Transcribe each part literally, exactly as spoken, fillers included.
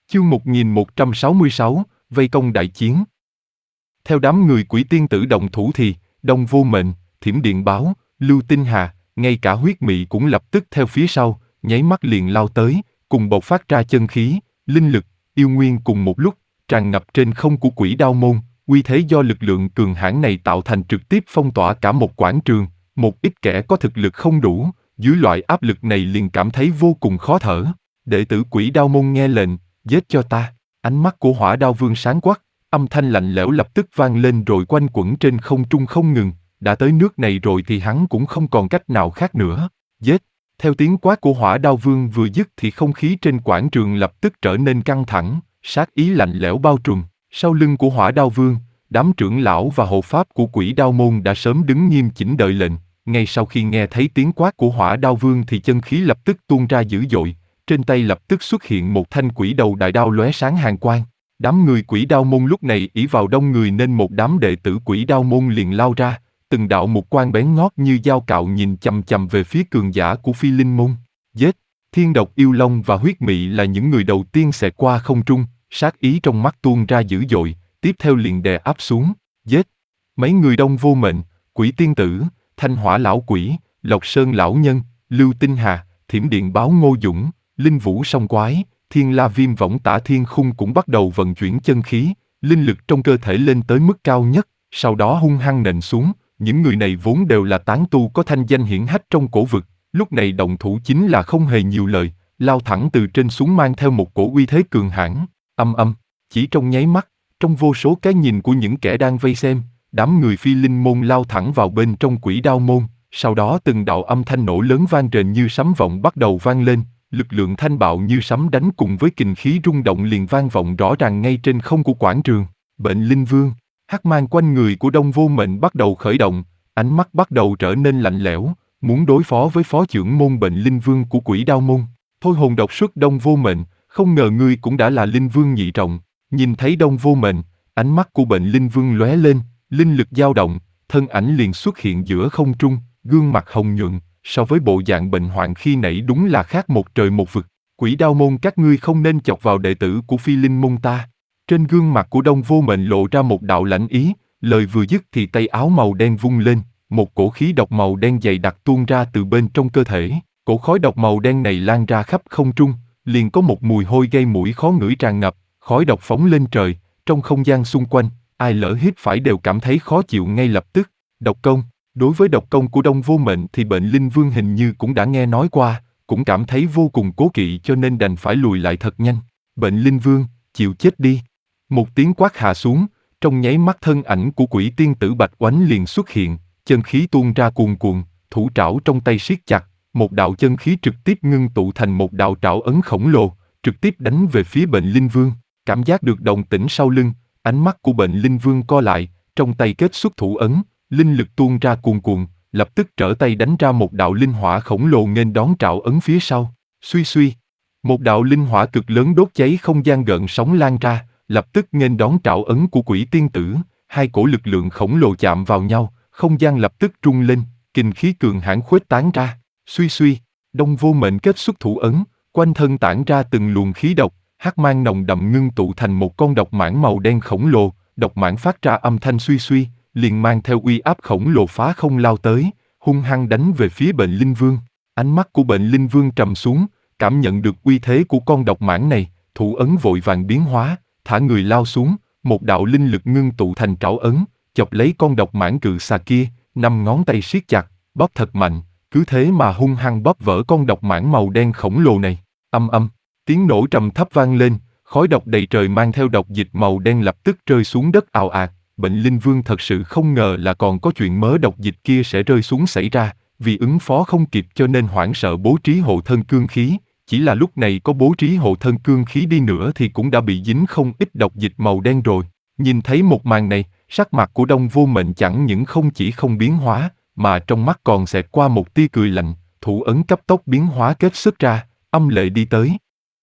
Chương một nghìn một trăm sáu mươi sáu, Vây công đại chiến. Theo đám người quỷ tiên tử động thủ thì, Đông Vô Mệnh, Thiểm Điện Báo, Lưu Tinh Hà, ngay cả huyết mị cũng lập tức theo phía sau, nháy mắt liền lao tới, cùng bộc phát ra chân khí, linh lực, yêu nguyên cùng một lúc, tràn ngập trên không của quỷ đao môn, uy thế do lực lượng cường hãn này tạo thành trực tiếp phong tỏa cả một quảng trường, một ít kẻ có thực lực không đủ, dưới loại áp lực này liền cảm thấy vô cùng khó thở. Đệ tử quỷ đao môn nghe lệnh, giết cho ta. Ánh mắt của Hỏa Đao Vương sáng quắc, âm thanh lạnh lẽo lập tức vang lên rồi quanh quẩn trên không trung không ngừng, đã tới nước này rồi thì hắn cũng không còn cách nào khác nữa. Giết! Theo tiếng quát của Hỏa Đao Vương vừa dứt thì không khí trên quảng trường lập tức trở nên căng thẳng, sát ý lạnh lẽo bao trùm. Sau lưng của Hỏa Đao Vương, đám trưởng lão và hộ pháp của quỷ đao môn đã sớm đứng nghiêm chỉnh đợi lệnh. Ngay sau khi nghe thấy tiếng quát của Hỏa Đao Vương thì chân khí lập tức tuôn ra dữ dội, trên tay lập tức xuất hiện một thanh quỷ đầu đại đao lóe sáng hàn quang. Đám người quỷ đao môn lúc này ỷ vào đông người nên một đám đệ tử quỷ đao môn liền lao ra, từng đạo một quang bén ngót như dao cạo nhìn chằm chằm về phía cường giả của Phi Linh môn. Giết! Thiên Độc Yêu Long và Huyết Mị là những người đầu tiên xẹt qua không trung, sát ý trong mắt tuôn ra dữ dội, tiếp theo liền đè áp xuống. Giết! Mấy người Đông Vô Mệnh, Quỷ Tiên Tử, Thanh Hỏa Lão Quỷ, Lộc Sơn Lão Nhân, Lưu Tinh Hà, Thiểm Điện Báo Ngô Dũng, Linh Vũ Song Quái, Thiên La Viêm Võng Tả Thiên Khung cũng bắt đầu vận chuyển chân khí, linh lực trong cơ thể lên tới mức cao nhất, sau đó hung hăng nện xuống. Những người này vốn đều là tán tu có thanh danh hiển hách trong cổ vực, lúc này động thủ chính là không hề nhiều lời, lao thẳng từ trên xuống mang theo một cổ uy thế cường hãn. Âm âm, chỉ trong nháy mắt, trong vô số cái nhìn của những kẻ đang vây xem, đám người Phi Linh môn lao thẳng vào bên trong quỷ đao môn, sau đó từng đạo âm thanh nổ lớn vang rền như sấm vọng bắt đầu vang lên. Lực lượng thanh bạo như sấm đánh cùng với kình khí rung động liền vang vọng rõ ràng ngay trên không của quảng trường. Bệnh Linh Vương, hắc mang quanh người của Đông Vô Mệnh bắt đầu khởi động, ánh mắt bắt đầu trở nên lạnh lẽo, muốn đối phó với phó trưởng môn Bệnh Linh Vương của quỷ đao môn. Thôi hồn độc xuất Đông Vô Mệnh, không ngờ ngươi cũng đã là Linh Vương nhị trọng. Nhìn thấy Đông Vô Mệnh, ánh mắt của Bệnh Linh Vương lóe lên, linh lực dao động, thân ảnh liền xuất hiện giữa không trung, gương mặt hồng nhuận. So với bộ dạng bệnh hoạn khi nãy đúng là khác một trời một vực. Quỷ đao môn các ngươi không nên chọc vào đệ tử của Phi Linh môn ta. Trên gương mặt của Đông Vô Mệnh lộ ra một đạo lãnh ý, lời vừa dứt thì tay áo màu đen vung lên, một cổ khí độc màu đen dày đặc tuôn ra từ bên trong cơ thể. Cổ khói độc màu đen này lan ra khắp không trung, liền có một mùi hôi gây mũi khó ngửi tràn ngập, khói độc phóng lên trời, trong không gian xung quanh, ai lỡ hít phải đều cảm thấy khó chịu ngay lập tức. Độc công. Đối với độc công của Đông Vô Mệnh thì Bệnh Linh Vương hình như cũng đã nghe nói qua, cũng cảm thấy vô cùng cố kỵ cho nên đành phải lùi lại thật nhanh. Bệnh Linh Vương, chịu chết đi. Một tiếng quát hạ xuống, trong nháy mắt thân ảnh của quỷ tiên tử Bạch Oánh liền xuất hiện, chân khí tuôn ra cuồn cuộn, thủ trảo trong tay siết chặt, một đạo chân khí trực tiếp ngưng tụ thành một đạo trảo ấn khổng lồ, trực tiếp đánh về phía Bệnh Linh Vương. Cảm giác được động tĩnh sau lưng, ánh mắt của Bệnh Linh Vương co lại, trong tay kết xuất thủ ấn. Linh lực tuôn ra cuồn cuộn, lập tức trở tay đánh ra một đạo linh hỏa khổng lồ nghênh đón trảo ấn phía sau. Suy suy, một đạo linh hỏa cực lớn đốt cháy không gian gợn sóng lan ra, lập tức nghênh đón trảo ấn của quỷ tiên tử. Hai cổ lực lượng khổng lồ chạm vào nhau, không gian lập tức rung lên, kình khí cường hãn khuếch tán ra. Suy suy, Đông Vô Mệnh kết xuất thủ ấn, quanh thân tản ra từng luồng khí độc, hắc mang nồng đậm ngưng tụ thành một con độc mãng màu đen khổng lồ. Độc mãng phát ra âm thanh suy suy, liền mang theo uy áp khổng lồ phá không lao tới, hung hăng đánh về phía Bệnh Linh Vương. Ánh mắt của Bệnh Linh Vương trầm xuống, cảm nhận được uy thế của con độc mãng này, thủ ấn vội vàng biến hóa, thả người lao xuống, một đạo linh lực ngưng tụ thành trảo ấn, chọc lấy con độc mãng cự xà kia, năm ngón tay siết chặt, bóp thật mạnh, cứ thế mà hung hăng bóp vỡ con độc mãng màu đen khổng lồ này. Âm âm, tiếng nổ trầm thấp vang lên, khói độc đầy trời mang theo độc dịch màu đen lập tức rơi xuống đất ào ạt. Bệnh Linh Vương thật sự không ngờ là còn có chuyện mớ độc dịch kia sẽ rơi xuống xảy ra, vì ứng phó không kịp cho nên hoảng sợ bố trí hộ thân cương khí, chỉ là lúc này có bố trí hộ thân cương khí đi nữa thì cũng đã bị dính không ít độc dịch màu đen rồi. Nhìn thấy một màn này, sắc mặt của Đông Vô Mệnh chẳng những không chỉ không biến hóa, mà trong mắt còn xẹt qua một tia cười lạnh, thủ ấn cấp tốc biến hóa kết xuất ra, âm lệ đi tới.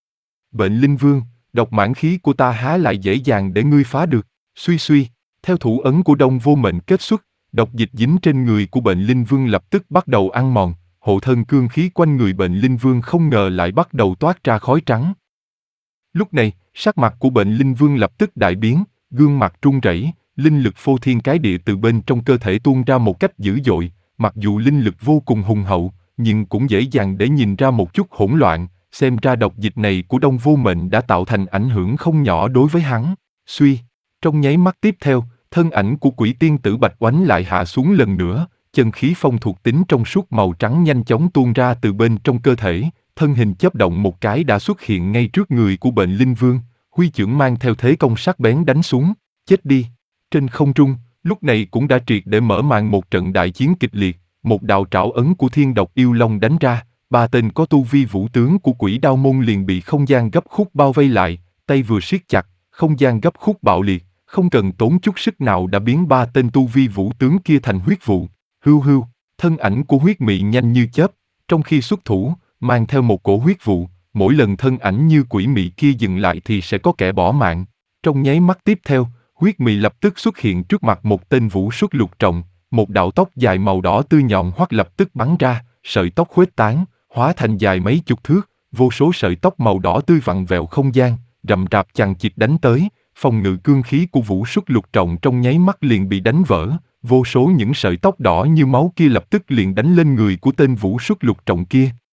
Bệnh Linh Vương, độc mãng khí của ta há lại dễ dàng để ngươi phá được. Suy suy. Theo thủ ấn của Đông Vô Mệnh kết xuất, độc dịch dính trên người của Bệnh Linh Vương lập tức bắt đầu ăn mòn, hộ thân cương khí quanh người Bệnh Linh Vương không ngờ lại bắt đầu toát ra khói trắng. Lúc này, sắc mặt của bệnh linh vương lập tức đại biến, gương mặt run rẩy, linh lực phô thiên cái địa từ bên trong cơ thể tuôn ra một cách dữ dội, mặc dù linh lực vô cùng hùng hậu, nhưng cũng dễ dàng để nhìn ra một chút hỗn loạn, xem ra độc dịch này của Đông Vô Mệnh đã tạo thành ảnh hưởng không nhỏ đối với hắn. Suy, trong nháy mắt tiếp theo, thân ảnh của quỷ tiên tử Bạch Oánh lại hạ xuống lần nữa, chân khí phong thuộc tính trong suốt màu trắng nhanh chóng tuôn ra từ bên trong cơ thể, thân hình chớp động một cái đã xuất hiện ngay trước người của bệnh linh vương, huy chưởng mang theo thế công sắc bén đánh xuống, chết đi. Trên không trung, lúc này cũng đã triệt để mở màn một trận đại chiến kịch liệt, một đạo trảo ấn của thiên độc yêu long đánh ra, ba tên có tu vi vũ tướng của quỷ đao môn liền bị không gian gấp khúc bao vây lại, tay vừa siết chặt, không gian gấp khúc bạo liệt, không cần tốn chút sức nào đã biến ba tên tu vi vũ tướng kia thành huyết vụ. Hưu hưu, thân ảnh của huyết mị nhanh như chớp, trong khi xuất thủ, mang theo một cổ huyết vụ, mỗi lần thân ảnh như quỷ mị kia dừng lại thì sẽ có kẻ bỏ mạng. Trong nháy mắt tiếp theo, huyết mị lập tức xuất hiện trước mặt một tên vũ xuất lục trọng, một đạo tóc dài màu đỏ tươi nhọn hoắt lập tức bắn ra, sợi tóc khuếch tán, hóa thành dài mấy chục thước, vô số sợi tóc màu đỏ tươi vặn vẹo không gian, rậm rạp chằng chịt đánh tới, phòng ngự cương khí của vũ xuất lục trọng trong nháy mắt liền bị đánh vỡ, vô số những sợi tóc đỏ như máu kia lập tức liền đánh lên người của tên vũ xuất lục trọng kia,